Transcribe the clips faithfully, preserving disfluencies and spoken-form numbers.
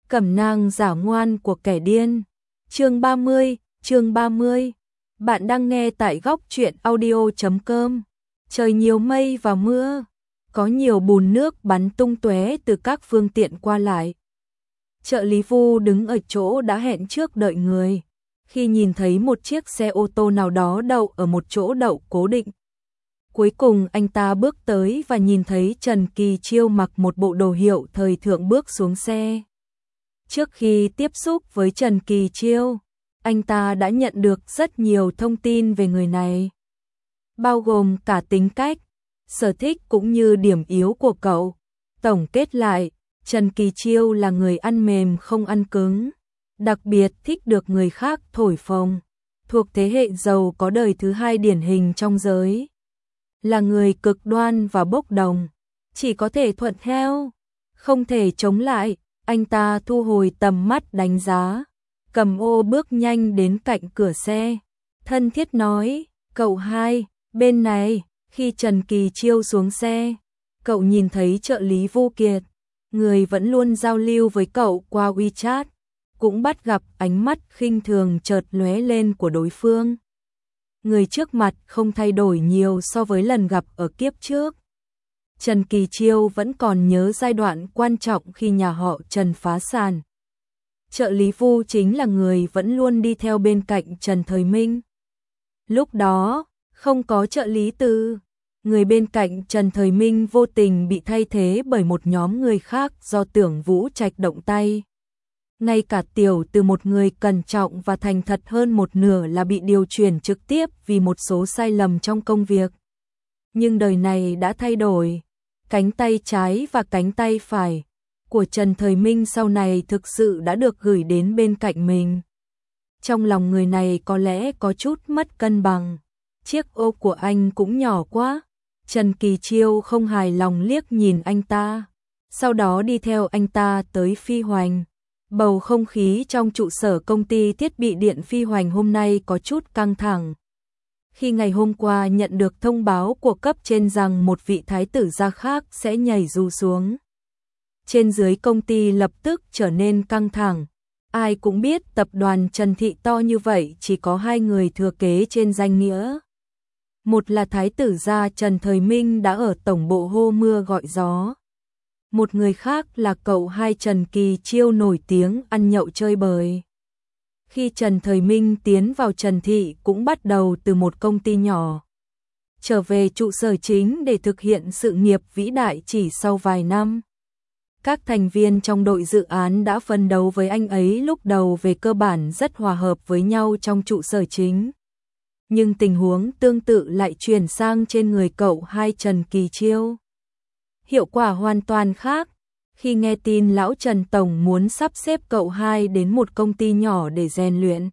Cẩm nang giả ngoan của kẻ điên. Chương ba mươi, chương ba mươi. Bạn đang nghe tại góc truyện audio chấm com. Trời nhiều mây và mưa, có nhiều bùn nước bắn tung tóe từ các phương tiện qua lại. Trợ lý Vu đứng ở chỗ đã hẹn trước đợi người. Khi nhìn thấy một chiếc xe ô tô nào đó đậu ở một chỗ đậu cố định. Cuối cùng anh ta bước tới và nhìn thấy Trần Kỳ Chiêu mặc một bộ đồ hiệu thời thượng bước xuống xe. Trước khi tiếp xúc với Trần Kỳ Chiêu, anh ta đã nhận được rất nhiều thông tin về người này, bao gồm cả tính cách, sở thích cũng như điểm yếu của cậu. Tổng kết lại, Trần Kỳ Chiêu là người ăn mềm không ăn cứng, đặc biệt thích được người khác thổi phồng, thuộc thế hệ giàu có đời thứ hai điển hình trong giới. Là người cực đoan và bốc đồng, chỉ có thể thuận theo, không thể chống lại. Anh ta thu hồi tầm mắt đánh giá, cầm ô bước nhanh đến cạnh cửa xe, thân thiết nói, cậu hai, bên này. Khi Trần Kỳ Chiêu xuống xe, cậu nhìn thấy trợ lý Vu Kiệt, người vẫn luôn giao lưu với cậu qua WeChat, cũng bắt gặp ánh mắt khinh thường chợt lóe lên của đối phương. Người trước mặt không thay đổi nhiều so với lần gặp ở kiếp trước. Trần Kỳ Chiêu vẫn còn nhớ giai đoạn quan trọng khi nhà họ Trần phá sản. Trợ lý Vu chính là người vẫn luôn đi theo bên cạnh Trần Thời Minh. Lúc đó, không có trợ lý Từ, người bên cạnh Trần Thời Minh vô tình bị thay thế bởi một nhóm người khác do Tưởng Vũ Trạch động tay. Ngay cả Tiểu Từ, một người cẩn trọng và thành thật hơn một nửa, là bị điều chuyển trực tiếp vì một số sai lầm trong công việc. Nhưng đời này đã thay đổi. Cánh tay trái và cánh tay phải của Trần Thời Minh sau này thực sự đã được gửi đến bên cạnh mình. Trong lòng người này có lẽ có chút mất cân bằng. Chiếc ô của anh cũng nhỏ quá. Trần Kỳ Chiêu không hài lòng liếc nhìn anh ta, sau đó đi theo anh ta tới Phi Hoành. Bầu không khí trong trụ sở công ty thiết bị điện Phi Hoành hôm nay có chút căng thẳng. Khi ngày hôm qua nhận được thông báo của cấp trên rằng một vị thái tử gia khác sẽ nhảy dù xuống, trên dưới công ty lập tức trở nên căng thẳng. Ai cũng biết tập đoàn Trần Thị to như vậy chỉ có hai người thừa kế trên danh nghĩa. Một là thái tử gia Trần Thời Minh đã ở tổng bộ hô mưa gọi gió. Một người khác là cậu hai Trần Kỳ Chiêu nổi tiếng ăn nhậu chơi bời. Khi Trần Thời Minh tiến vào Trần Thị cũng bắt đầu từ một công ty nhỏ, trở về trụ sở chính để thực hiện sự nghiệp vĩ đại chỉ sau vài năm. Các thành viên trong đội dự án đã phân đấu với anh ấy lúc đầu về cơ bản rất hòa hợp với nhau trong trụ sở chính. Nhưng tình huống tương tự lại chuyển sang trên người cậu hai Trần Kỳ Chiêu. Hiệu quả hoàn toàn khác. Khi nghe tin lão Trần Tổng muốn sắp xếp cậu hai đến một công ty nhỏ để rèn luyện,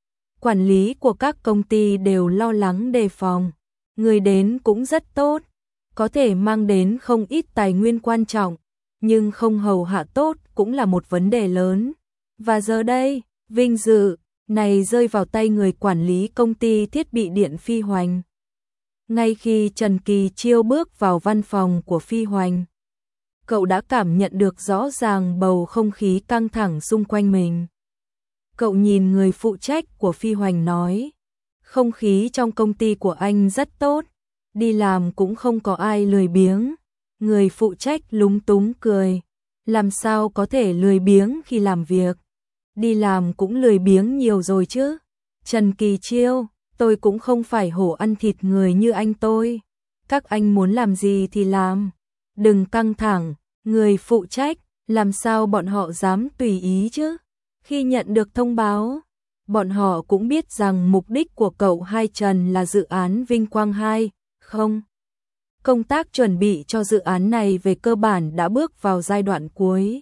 quản lý của các công ty đều lo lắng đề phòng. Người đến cũng rất tốt, có thể mang đến không ít tài nguyên quan trọng, nhưng không hầu hạ tốt cũng là một vấn đề lớn. Và giờ đây, vinh dự này rơi vào tay người quản lý công ty thiết bị điện Phi Hoành. Ngay khi Trần Kỳ Chiêu bước vào văn phòng của Phi Hoành, cậu đã cảm nhận được rõ ràng bầu không khí căng thẳng xung quanh mình. Cậu nhìn người phụ trách của Phi Hoành nói, không khí trong công ty của anh rất tốt, đi làm cũng không có ai lười biếng. Người phụ trách lúng túng cười, làm sao có thể lười biếng khi làm việc, đi làm cũng lười biếng nhiều rồi chứ. Trần Kỳ Chiêu, tôi cũng không phải hổ ăn thịt người như anh tôi, các anh muốn làm gì thì làm, đừng căng thẳng. Người phụ trách, làm sao bọn họ dám tùy ý chứ? Khi nhận được thông báo, bọn họ cũng biết rằng mục đích của cậu hai Trần là dự án Vinh Quang hai, không? Công tác chuẩn bị cho dự án này về cơ bản đã bước vào giai đoạn cuối.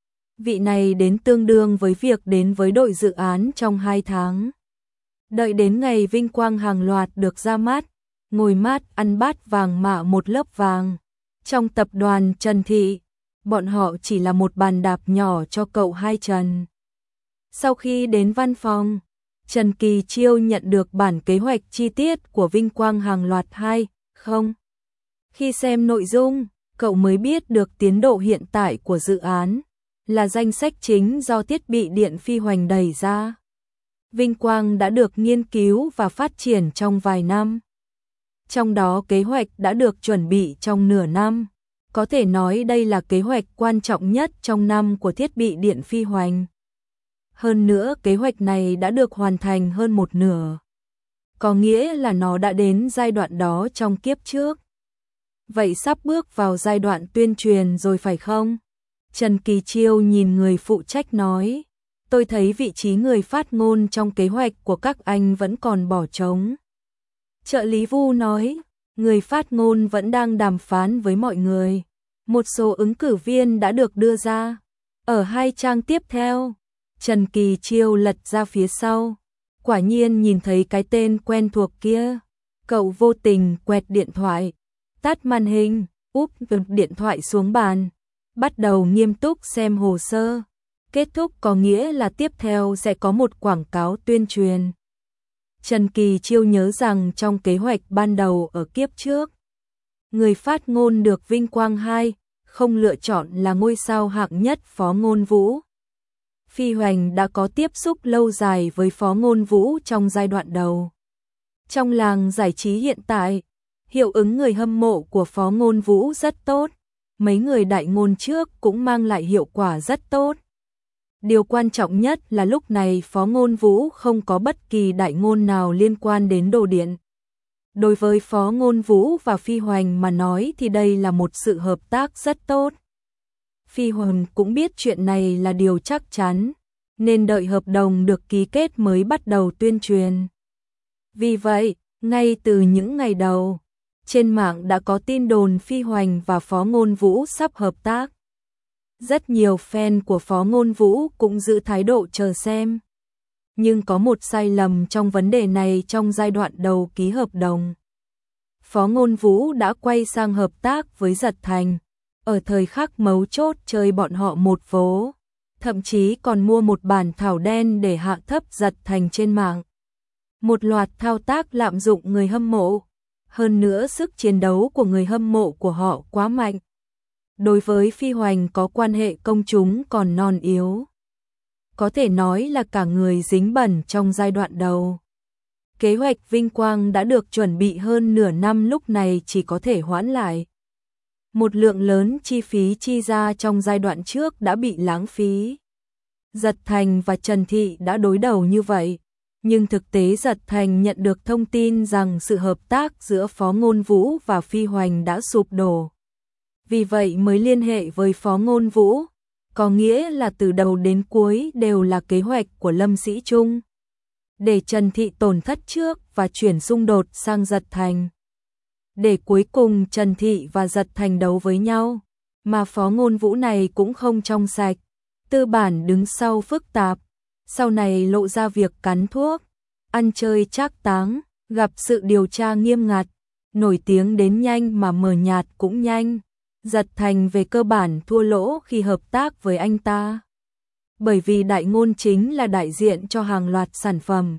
Vị này đến tương đương với việc đến với đội dự án trong hai tháng. Đợi đến ngày Vinh Quang hàng loạt được ra mắt, ngồi mát ăn bát vàng mạ một lớp vàng. Trong tập đoàn Trần Thị, bọn họ chỉ là một bàn đạp nhỏ cho cậu hai Trần. Sau khi đến văn phòng, Trần Kỳ Chiêu nhận được bản kế hoạch chi tiết của Vinh Quang hàng loạt hai, không? Khi xem nội dung, cậu mới biết được tiến độ hiện tại của dự án. là danh sách chính do thiết bị điện phi hoành đẩy ra. Vinh quang đã được nghiên cứu và phát triển trong vài năm. Trong đó kế hoạch đã được chuẩn bị trong nửa năm. Có thể nói đây là kế hoạch quan trọng nhất trong năm của thiết bị điện phi hoành. Hơn nữa kế hoạch này đã được hoàn thành hơn một nửa. Có nghĩa là nó đã đến giai đoạn đó trong kiếp trước. Vậy sắp bước vào giai đoạn tuyên truyền rồi phải không? Trần Kỳ Chiêu nhìn người phụ trách nói. Tôi thấy vị trí người phát ngôn trong kế hoạch của các anh vẫn còn bỏ trống. Trợ lý Vu nói, người phát ngôn vẫn đang đàm phán với mọi người. Một số ứng cử viên đã được đưa ra. Ở hai trang tiếp theo, Trần Kỳ Chiêu lật ra phía sau. Quả nhiên nhìn thấy cái tên quen thuộc kia. Cậu vô tình quẹt điện thoại, tắt màn hình, úp điện thoại xuống bàn. Bắt đầu nghiêm túc xem hồ sơ. Kết thúc có nghĩa là tiếp theo sẽ có một quảng cáo tuyên truyền. Trần Kỳ Chiêu nhớ rằng trong kế hoạch ban đầu ở kiếp trước, người phát ngôn được vinh quang hai, không lựa chọn là ngôi sao hạng nhất Phó Ngôn Vũ. Phi Hoành đã có tiếp xúc lâu dài với Phó Ngôn Vũ trong giai đoạn đầu. Trong làng giải trí hiện tại, hiệu ứng người hâm mộ của Phó Ngôn Vũ rất tốt. Mấy người đại ngôn trước cũng mang lại hiệu quả rất tốt. Điều quan trọng nhất là lúc này Phó Ngôn Vũ không có bất kỳ đại ngôn nào liên quan đến đồ điện. Đối với Phó Ngôn Vũ và Phi Hoành mà nói thì đây là một sự hợp tác rất tốt. Phi Hoành cũng biết chuyện này là điều chắc chắn, nên đợi hợp đồng được ký kết mới bắt đầu tuyên truyền. Vì vậy, ngay từ những ngày đầu, trên mạng đã có tin đồn Phi Hoành và Phó Ngôn Vũ sắp hợp tác. Rất nhiều fan của Phó Ngôn Vũ cũng giữ thái độ chờ xem. Nhưng có một sai lầm trong vấn đề này trong giai đoạn đầu ký hợp đồng. Phó Ngôn Vũ đã quay sang hợp tác với Giật Thành. Ở thời khắc mấu chốt chơi bọn họ một vố. Thậm chí còn mua một bản thảo đen để hạ thấp Giật Thành trên mạng. Một loạt thao tác lạm dụng người hâm mộ. Hơn nữa sức chiến đấu của người hâm mộ của họ quá mạnh. Đối với Phi Hoành có quan hệ công chúng còn non yếu. Có thể nói là cả người dính bẩn trong giai đoạn đầu. Kế hoạch vinh quang đã được chuẩn bị hơn nửa năm lúc này chỉ có thể hoãn lại. Một lượng lớn chi phí chi ra trong giai đoạn trước đã bị lãng phí. Giật Thành và Trần Thị đã đối đầu như vậy. Nhưng thực tế Giật Thành nhận được thông tin rằng sự hợp tác giữa Phó Ngôn Vũ và Phi Hoành đã sụp đổ. Vì vậy mới liên hệ với Phó Ngôn Vũ, có nghĩa là từ đầu đến cuối đều là kế hoạch của Lâm Sĩ Trung. Để Trần Thị tổn thất trước và chuyển xung đột sang Giật Thành. Để cuối cùng Trần Thị và Giật Thành đấu với nhau, mà Phó Ngôn Vũ này cũng không trong sạch, tư bản đứng sau phức tạp, sau này lộ ra việc cắn thuốc, ăn chơi trác táng, gặp sự điều tra nghiêm ngặt, nổi tiếng đến nhanh mà mờ nhạt cũng nhanh. Giật Thành về cơ bản thua lỗ khi hợp tác với anh ta. Bởi vì đại ngôn chính là đại diện cho hàng loạt sản phẩm.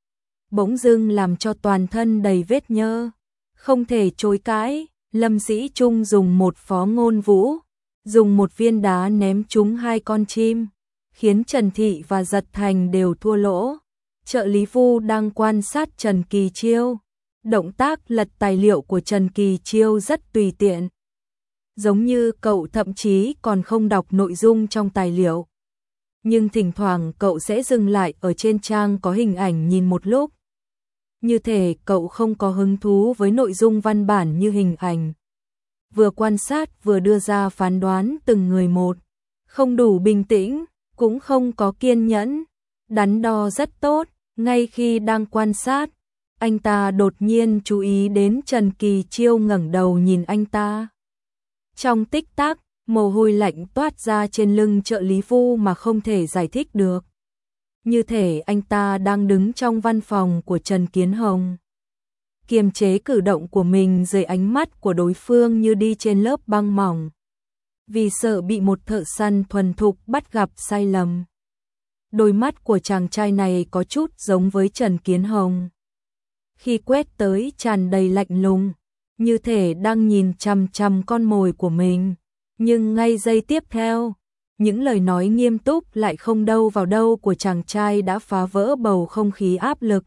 Bỗng dưng làm cho toàn thân đầy vết nhơ. Không thể chối cãi, Lâm Sĩ Trung dùng một Phó Ngôn Vũ, dùng một viên đá ném trúng hai con chim, khiến Trần Thị và Giật Thành đều thua lỗ. Trợ lý Vu đang quan sát Trần Kỳ Chiêu. Động tác lật tài liệu của Trần Kỳ Chiêu rất tùy tiện. Giống như cậu thậm chí còn không đọc nội dung trong tài liệu. Nhưng thỉnh thoảng cậu sẽ dừng lại ở trên trang có hình ảnh nhìn một lúc. Như thể cậu không có hứng thú với nội dung văn bản như hình ảnh. Vừa quan sát vừa đưa ra phán đoán từng người một. Không đủ bình tĩnh, cũng không có kiên nhẫn. Đắn đo rất tốt, ngay khi đang quan sát. Anh ta đột nhiên chú ý đến Trần Kỳ Chiêu ngẩng đầu nhìn anh ta. Trong tích tắc, mồ hôi lạnh toát ra trên lưng trợ lý Vu mà không thể giải thích được. Như thể anh ta đang đứng trong văn phòng của Trần Kiến Hồng. Kiềm chế cử động của mình dưới ánh mắt của đối phương như đi trên lớp băng mỏng. Vì sợ bị một thợ săn thuần thục bắt gặp sai lầm. Đôi mắt của chàng trai này có chút giống với Trần Kiến Hồng. Khi quét tới tràn đầy lạnh lùng. Như thể đang nhìn chằm chằm con mồi của mình. Nhưng ngay giây tiếp theo, những lời nói nghiêm túc lại không đâu vào đâu của chàng trai đã phá vỡ bầu không khí áp lực.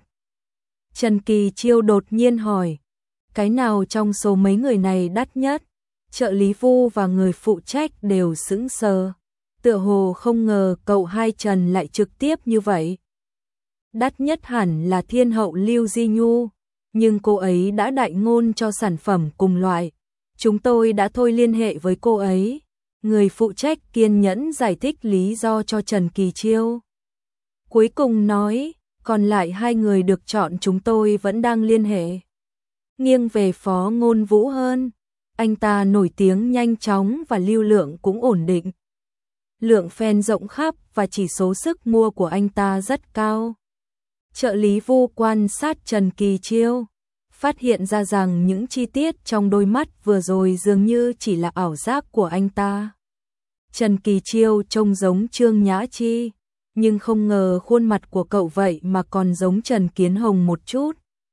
Trần Kỳ Chiêu đột nhiên hỏi, cái nào trong số mấy người này đắt nhất? Trợ lý Vu và người phụ trách đều sững sờ, tựa hồ không ngờ cậu hai Trần lại trực tiếp như vậy. Đắt nhất hẳn là thiên hậu Lưu Di Nhu, nhưng cô ấy đã đại ngôn cho sản phẩm cùng loại. Chúng tôi đã thôi liên hệ với cô ấy. Người phụ trách kiên nhẫn giải thích lý do cho Trần Kỳ Chiêu. Cuối cùng nói, còn lại hai người được chọn chúng tôi vẫn đang liên hệ. Nghiêng về Phó Ngôn Vũ hơn, anh ta nổi tiếng nhanh chóng và lưu lượng cũng ổn định. Lượng fan rộng khắp và chỉ số sức mua của anh ta rất cao. Trợ lý Vu quan sát Trần Kỳ Chiêu, phát hiện ra rằng những chi tiết trong đôi mắt vừa rồi dường như chỉ là ảo giác của anh ta. Trần Kỳ Chiêu trông giống Trương Nhã Chi, nhưng không ngờ khuôn mặt của cậu vậy mà còn giống Trần Kiến Hồng một chút.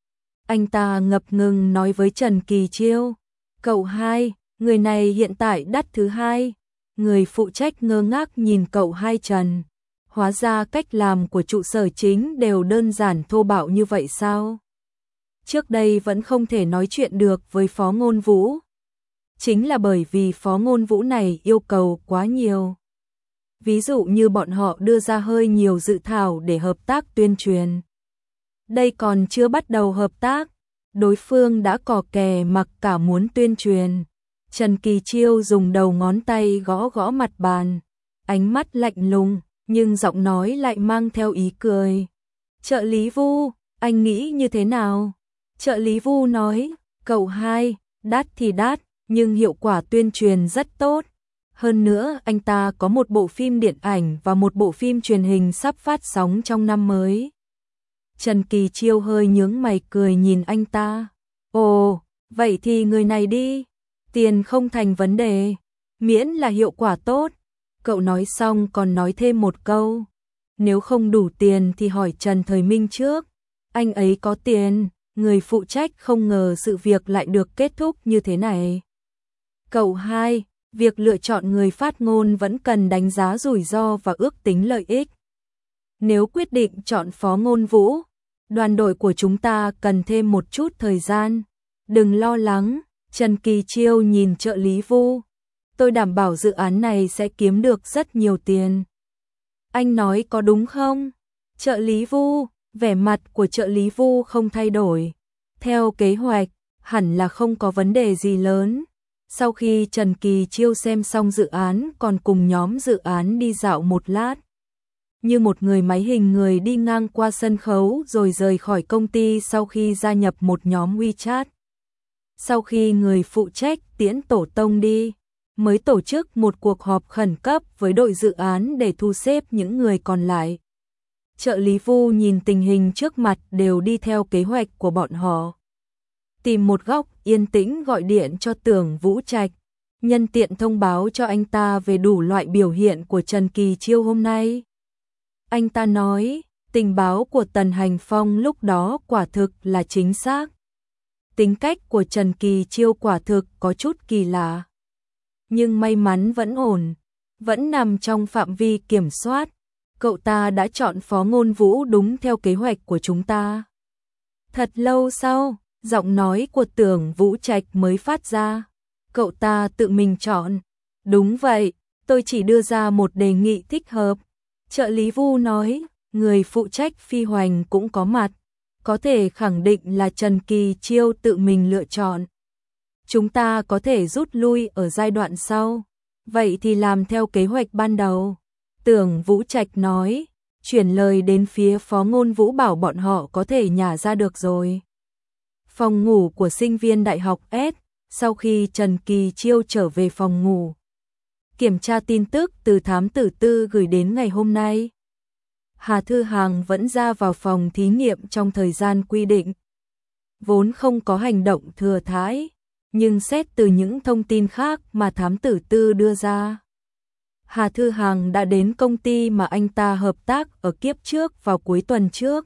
Anh ta ngập ngừng nói với Trần Kỳ Chiêu, cậu hai, người này hiện tại đắt thứ hai. Người phụ trách ngơ ngác nhìn cậu hai Trần. Hóa ra cách làm của trụ sở chính đều đơn giản thô bạo như vậy sao? Trước đây vẫn không thể nói chuyện được với Phó Ngôn Vũ. Chính là bởi vì Phó Ngôn Vũ này yêu cầu quá nhiều. Ví dụ như bọn họ đưa ra hơi nhiều dự thảo để hợp tác tuyên truyền. Đây còn chưa bắt đầu hợp tác, đối phương đã cò kè mặc cả muốn tuyên truyền. Trần Kỳ Chiêu dùng đầu ngón tay gõ gõ mặt bàn, ánh mắt lạnh lùng, nhưng giọng nói lại mang theo ý cười. Trợ lý Vu, anh nghĩ như thế nào? Trợ lý Vu nói, cậu hai, đắt thì đắt, nhưng hiệu quả tuyên truyền rất tốt. Hơn nữa, anh ta có một bộ phim điện ảnh và một bộ phim truyền hình sắp phát sóng trong năm mới. Trần Kỳ Chiêu hơi nhướng mày cười nhìn anh ta. Ồ, vậy thì người này đi. Tiền không thành vấn đề, miễn là hiệu quả tốt. Cậu nói xong còn nói thêm một câu. Nếu không đủ tiền thì hỏi Trần Thời Minh trước. Anh ấy có tiền. Người phụ trách không ngờ sự việc lại được kết thúc như thế này. Cậu hai, việc lựa chọn người phát ngôn vẫn cần đánh giá rủi ro và ước tính lợi ích. Nếu quyết định chọn Phó Ngôn Vũ, đoàn đội của chúng ta cần thêm một chút thời gian. Đừng lo lắng, Trần Kỳ Chiêu nhìn trợ lý Vu. Tôi đảm bảo dự án này sẽ kiếm được rất nhiều tiền. Anh nói có đúng không? Trợ lý Vu, vẻ mặt của trợ lý Vu không thay đổi. Theo kế hoạch, hẳn là không có vấn đề gì lớn. Sau khi Trần Kỳ Chiêu xem xong dự án còn cùng nhóm dự án đi dạo một lát. Như một người máy hình người đi ngang qua sân khấu rồi rời khỏi công ty sau khi gia nhập một nhóm WeChat. Sau khi người phụ trách tiễn tổ tông đi, mới tổ chức một cuộc họp khẩn cấp với đội dự án để thu xếp những người còn lại. Trợ lý Vu nhìn tình hình trước mặt đều đi theo kế hoạch của bọn họ. Tìm một góc yên tĩnh gọi điện cho Tưởng Vũ Trạch, nhân tiện thông báo cho anh ta về đủ loại biểu hiện của Trần Kỳ Chiêu hôm nay. Anh ta nói, tình báo của Tần Hành Phong lúc đó quả thực là chính xác. Tính cách của Trần Kỳ Chiêu quả thực có chút kỳ lạ. Nhưng may mắn vẫn ổn, vẫn nằm trong phạm vi kiểm soát. Cậu ta đã chọn Phó Ngôn Vũ đúng theo kế hoạch của chúng ta. Thật lâu sau, giọng nói của Tưởng Vũ Trạch mới phát ra. Cậu ta tự mình chọn. Đúng vậy, tôi chỉ đưa ra một đề nghị thích hợp. Trợ lý Vu nói, người phụ trách Phi Hoành cũng có mặt. Có thể khẳng định là Trần Kỳ Chiêu tự mình lựa chọn. Chúng ta có thể rút lui ở giai đoạn sau. Vậy thì làm theo kế hoạch ban đầu. Tưởng Vũ Trạch nói, chuyển lời đến phía Phó Ngôn Vũ bảo bọn họ có thể nhả ra được rồi. Phòng ngủ của sinh viên đại học S, sau khi Trần Kỳ Chiêu trở về phòng ngủ. Kiểm tra tin tức từ thám tử tư gửi đến ngày hôm nay. Hà Thư Hằng vẫn ra vào phòng thí nghiệm trong thời gian quy định. Vốn không có hành động thừa thãi, nhưng xét từ những thông tin khác mà thám tử tư đưa ra. Hà Thư Hằng đã đến công ty mà anh ta hợp tác ở kiếp trước vào cuối tuần trước.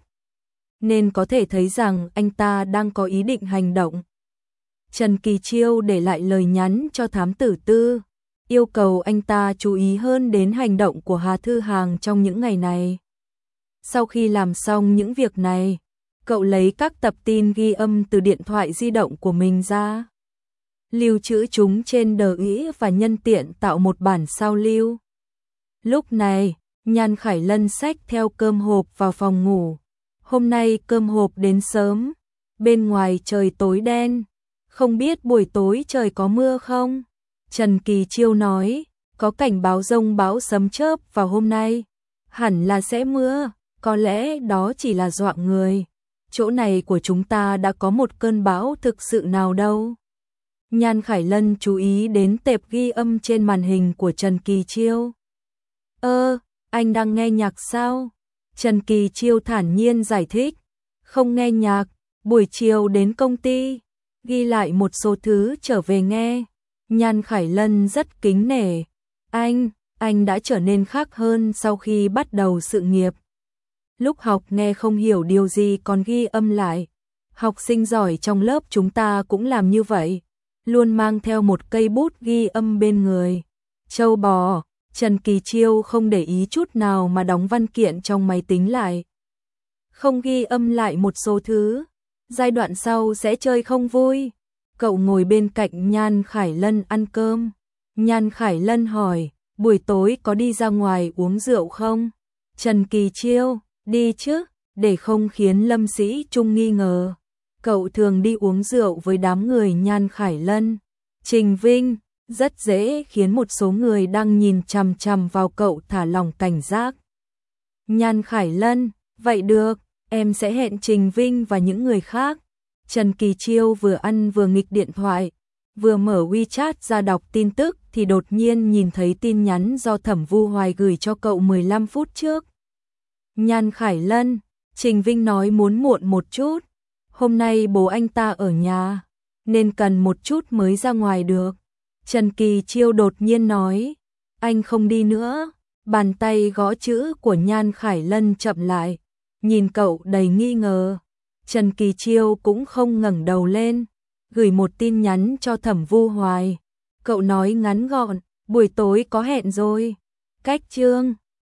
Nên có thể thấy rằng anh ta đang có ý định hành động. Trần Kỳ Chiêu để lại lời nhắn cho thám tử tư. yêu cầu anh ta chú ý hơn đến hành động của Hà Thư Hàng trong những ngày này. Sau khi làm xong những việc này, cậu lấy các tập tin ghi âm từ điện thoại di động của mình ra, lưu trữ chúng trên đờ ý và nhân tiện tạo một bản sao lưu. Lúc này, Nhan Khải Lân xách theo cơm hộp vào phòng ngủ. Hôm nay cơm hộp đến sớm, bên ngoài trời tối đen, không biết buổi tối trời có mưa không? Trần Kỳ Chiêu nói, có cảnh báo dông bão sấm chớp vào hôm nay, hẳn là sẽ mưa, có lẽ đó chỉ là dọa người. Chỗ này của chúng ta đã có một cơn bão thực sự nào đâu. Nhan Khải Lân chú ý đến tệp ghi âm trên màn hình của Trần Kỳ Chiêu. Ơ, anh đang nghe nhạc sao? Trần Kỳ Chiêu thản nhiên giải thích. Không nghe nhạc, buổi chiều đến công ty, ghi lại một số thứ trở về nghe. Nhan Khải Lân rất kính nể. Anh, anh đã trở nên khác hơn sau khi bắt đầu sự nghiệp. Lúc học nghe không hiểu điều gì còn ghi âm lại. Học sinh giỏi trong lớp chúng ta cũng làm như vậy, luôn mang theo một cây bút ghi âm bên người. Châu bò, Trần Kỳ Chiêu không để ý chút nào mà đóng văn kiện trong máy tính lại. Không ghi âm lại một số thứ, giai đoạn sau sẽ chơi không vui. Cậu ngồi bên cạnh Nhan Khải Lân ăn cơm. Nhan Khải Lân hỏi, buổi tối có đi ra ngoài uống rượu không? Trần Kỳ Chiêu, đi chứ, để không khiến Lâm Sĩ Trung nghi ngờ. Cậu thường đi uống rượu với đám người Nhan Khải Lân, Trình Vinh, rất dễ khiến một số người đang nhìn chằm chằm vào cậu thả lỏng cảnh giác. Nhan Khải Lân, vậy được, em sẽ hẹn Trình Vinh và những người khác. Trần Kỳ Chiêu vừa ăn vừa nghịch điện thoại, vừa mở WeChat ra đọc tin tức thì đột nhiên nhìn thấy tin nhắn do Thẩm Vu Hoài gửi cho cậu mười lăm phút trước. Nhan Khải Lân, Trình Vinh nói muốn muộn một chút, hôm nay bố anh ta ở nhà, nên cần một chút mới ra ngoài được. Trần Kỳ Chiêu đột nhiên nói, anh không đi nữa. Bàn tay gõ chữ của Nhan Khải Lân chậm lại, nhìn cậu đầy nghi ngờ. Trần Kỳ Chiêu cũng không ngẩng đầu lên, gửi một tin nhắn cho Thẩm Vu Hoài. Cậu nói ngắn gọn, buổi tối có hẹn rồi. Cách chương